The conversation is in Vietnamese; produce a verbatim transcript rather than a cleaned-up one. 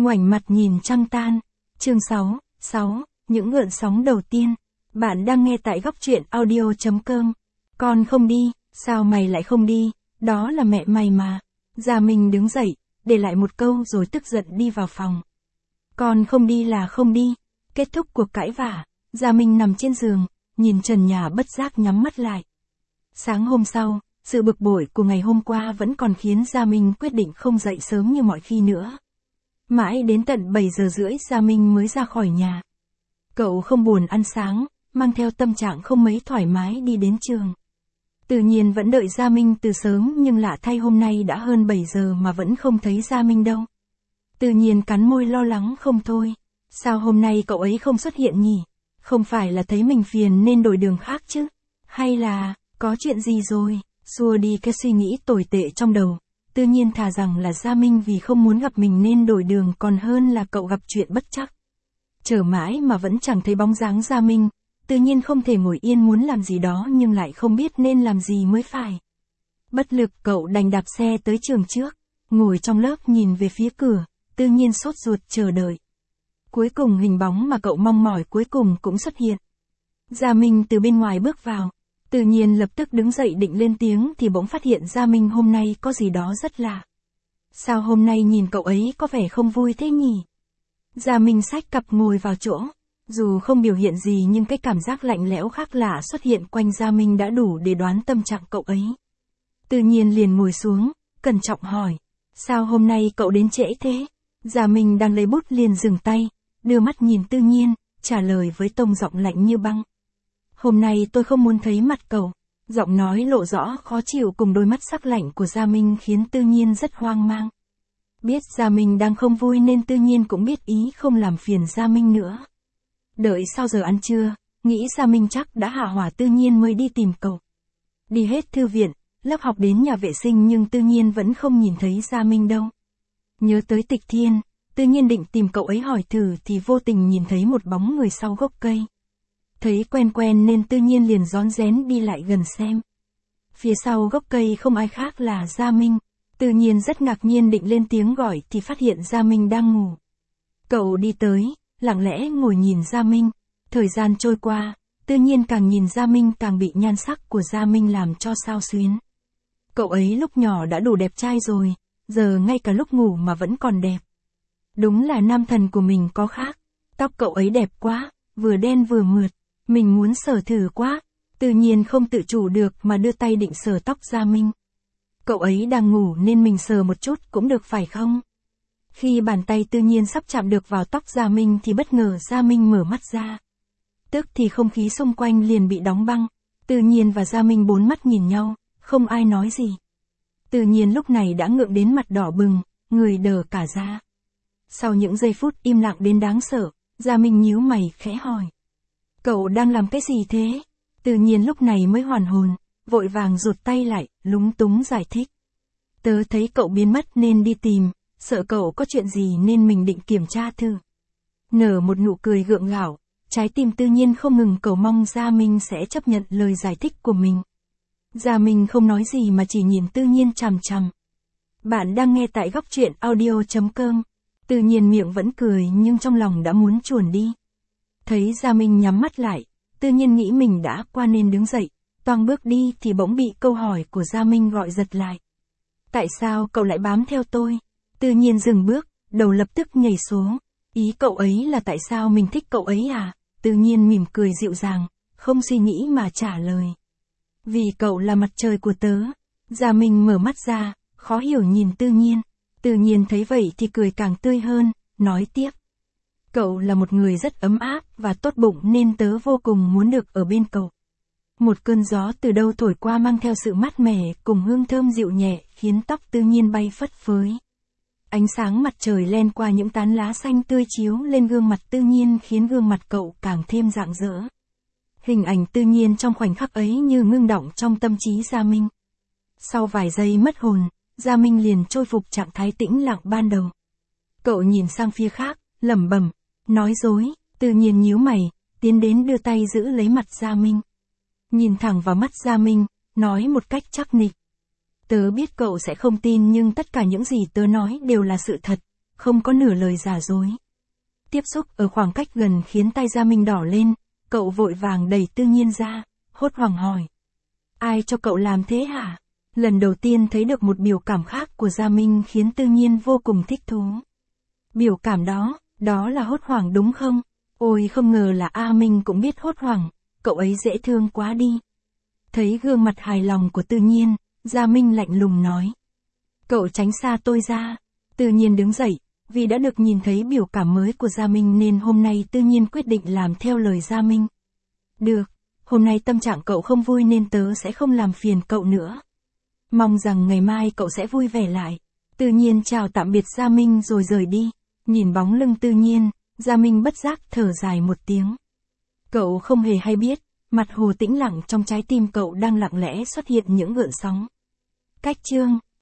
Ngoảnh mặt nhìn trăng tan. Chương sáu, sáu, những gợn sóng đầu tiên. Bạn đang nghe tại góc truyện audio chấm com. Con không đi, sao mày lại không đi, đó là mẹ mày mà. Gia Minh đứng dậy, để lại một câu rồi tức giận đi vào phòng. Con không đi là không đi. Kết thúc cuộc cãi vã, Gia Minh nằm trên giường, nhìn trần nhà bất giác nhắm mắt lại. Sáng hôm sau, sự bực bội của ngày hôm qua vẫn còn khiến Gia Minh quyết định không dậy sớm như mọi khi nữa. Mãi đến tận bảy giờ rưỡi Gia Minh mới ra khỏi nhà. Cậu không buồn ăn sáng, mang theo tâm trạng không mấy thoải mái đi đến trường. Tự nhiên vẫn đợi Gia Minh từ sớm nhưng lạ thay hôm nay đã hơn bảy giờ mà vẫn không thấy Gia Minh đâu. Tự nhiên cắn môi lo lắng không thôi. Sao hôm nay cậu ấy không xuất hiện nhỉ? Không phải là thấy mình phiền nên đổi đường khác chứ? Hay là, có chuyện gì rồi? Xua đi cái suy nghĩ tồi tệ trong đầu. Tự nhiên thà rằng là Gia Minh vì không muốn gặp mình nên đổi đường còn hơn là cậu gặp chuyện bất trắc. Chờ mãi mà vẫn chẳng thấy bóng dáng Gia Minh. Tự nhiên không thể ngồi yên muốn làm gì đó nhưng lại không biết nên làm gì mới phải. Bất lực cậu đành đạp xe tới trường trước. Ngồi trong lớp nhìn về phía cửa. Tự nhiên sốt ruột chờ đợi. Cuối cùng hình bóng mà cậu mong mỏi cuối cùng cũng xuất hiện. Gia Minh từ bên ngoài bước vào. Tự nhiên lập tức đứng dậy định lên tiếng thì bỗng phát hiện Gia Minh hôm nay có gì đó rất lạ. Sao hôm nay nhìn cậu ấy có vẻ không vui thế nhỉ? Gia Minh xách cặp ngồi vào chỗ. Dù không biểu hiện gì nhưng cái cảm giác lạnh lẽo khác lạ xuất hiện quanh Gia Minh đã đủ để đoán tâm trạng cậu ấy. Tự nhiên liền ngồi xuống, cẩn trọng hỏi. Sao hôm nay cậu đến trễ thế? Gia Minh đang lấy bút liền dừng tay, đưa mắt nhìn Tự nhiên, trả lời với tông giọng lạnh như băng. Hôm nay tôi không muốn thấy mặt cậu. Giọng nói lộ rõ khó chịu cùng đôi mắt sắc lạnh của Gia Minh khiến Tự nhiên rất hoang mang. Biết Gia Minh đang không vui nên Tự nhiên cũng biết ý không làm phiền Gia Minh nữa. Đợi sau giờ ăn trưa, nghĩ Gia Minh chắc đã hạ hỏa Tự nhiên mới đi tìm cậu. Đi hết thư viện, lớp học đến nhà vệ sinh nhưng Tự nhiên vẫn không nhìn thấy Gia Minh đâu. Nhớ tới Tịch Thiên, Tự nhiên định tìm cậu ấy hỏi thử thì vô tình nhìn thấy một bóng người sau gốc cây. Thấy quen quen nên Tự nhiên liền rón rén đi lại gần xem. Phía sau gốc cây không ai khác là Gia Minh. Tự nhiên rất ngạc nhiên định lên tiếng gọi thì phát hiện Gia Minh đang ngủ. Cậu đi tới, lặng lẽ ngồi nhìn Gia Minh. Thời gian trôi qua, Tự nhiên càng nhìn Gia Minh càng bị nhan sắc của Gia Minh làm cho xao xuyến. Cậu ấy lúc nhỏ đã đủ đẹp trai rồi, giờ ngay cả lúc ngủ mà vẫn còn đẹp. Đúng là nam thần của mình có khác. Tóc cậu ấy đẹp quá, vừa đen vừa mượt. Mình muốn sờ thử quá. Tự nhiên không tự chủ được mà đưa tay định sờ tóc Gia Minh. Cậu ấy đang ngủ nên mình sờ một chút cũng được phải không? Khi bàn tay Tự nhiên sắp chạm được vào tóc Gia Minh thì bất ngờ Gia Minh mở mắt ra. Tức thì không khí xung quanh liền bị đóng băng. Tự nhiên và Gia Minh bốn mắt nhìn nhau, không ai nói gì. Tự nhiên lúc này đã ngượng đến mặt đỏ bừng, người đờ cả ra. Sau những giây phút im lặng đến đáng sợ, Gia Minh nhíu mày khẽ hỏi. Cậu đang làm cái gì thế? Tự nhiên lúc này mới hoàn hồn, vội vàng rụt tay lại, lúng túng giải thích. Tớ thấy cậu biến mất nên đi tìm, sợ cậu có chuyện gì nên mình định kiểm tra thử. Nở một nụ cười gượng gạo, trái tim Tự nhiên không ngừng cầu mong Gia Minh sẽ chấp nhận lời giải thích của mình. Gia Minh không nói gì mà chỉ nhìn Tự nhiên chằm chằm. Bạn đang nghe tại góc truyện audio chấm com. Tự nhiên miệng vẫn cười nhưng trong lòng đã muốn chuồn đi. Thấy Gia Minh nhắm mắt lại, Tự nhiên nghĩ mình đã qua nên đứng dậy, toang bước đi thì bỗng bị câu hỏi của Gia Minh gọi giật lại. Tại sao cậu lại bám theo tôi? Tự nhiên dừng bước, đầu lập tức nhảy xuống. Ý cậu ấy là tại sao mình thích cậu ấy à? Tự nhiên mỉm cười dịu dàng, không suy nghĩ mà trả lời. Vì cậu là mặt trời của tớ. Gia Minh mở mắt ra, khó hiểu nhìn Tự nhiên. Tự nhiên thấy vậy thì cười càng tươi hơn, nói tiếp. Cậu là một người rất ấm áp và tốt bụng nên tớ vô cùng muốn được ở bên cậu. Một cơn gió từ đâu thổi qua mang theo sự mát mẻ cùng hương thơm dịu nhẹ khiến tóc Tự nhiên bay phất phới. Ánh sáng mặt trời len qua những tán lá xanh tươi chiếu lên gương mặt Tự nhiên khiến gương mặt cậu càng thêm rạng rỡ. Hình ảnh Tự nhiên trong khoảnh khắc ấy như ngưng đọng trong tâm trí Gia Minh. Sau vài giây mất hồn, Gia Minh liền trôi phục trạng thái tĩnh lặng ban đầu. Cậu nhìn sang phía khác, lẩm bẩm, nói dối. Tự nhiên nhíu mày, tiến đến đưa tay giữ lấy mặt Gia Minh. Nhìn thẳng vào mắt Gia Minh, nói một cách chắc nịch. Tớ biết cậu sẽ không tin nhưng tất cả những gì tớ nói đều là sự thật, không có nửa lời giả dối. Tiếp xúc ở khoảng cách gần khiến tay Gia Minh đỏ lên, cậu vội vàng đẩy Tư Nhiên ra, hốt hoảng hỏi. Ai cho cậu làm thế hả? Lần đầu tiên thấy được một biểu cảm khác của Gia Minh khiến Tư Nhiên vô cùng thích thú. Biểu cảm đó, đó là hốt hoảng đúng không? Ôi không ngờ là A Minh cũng biết hốt hoảng, cậu ấy dễ thương quá đi. Thấy gương mặt hài lòng của Tư Nhiên, Gia Minh lạnh lùng nói. Cậu tránh xa tôi ra. Tư Nhiên đứng dậy, vì đã được nhìn thấy biểu cảm mới của Gia Minh nên hôm nay Tư Nhiên quyết định làm theo lời Gia Minh. Được, hôm nay tâm trạng cậu không vui nên tớ sẽ không làm phiền cậu nữa. Mong rằng ngày mai cậu sẽ vui vẻ lại. Tư Nhiên chào tạm biệt Gia Minh rồi rời đi. Nhìn bóng lưng Tư Nhiên, Gia Minh bất giác thở dài một tiếng. Cậu không hề hay biết, mặt hồ tĩnh lặng trong trái tim cậu đang lặng lẽ xuất hiện những gợn sóng. Cách chương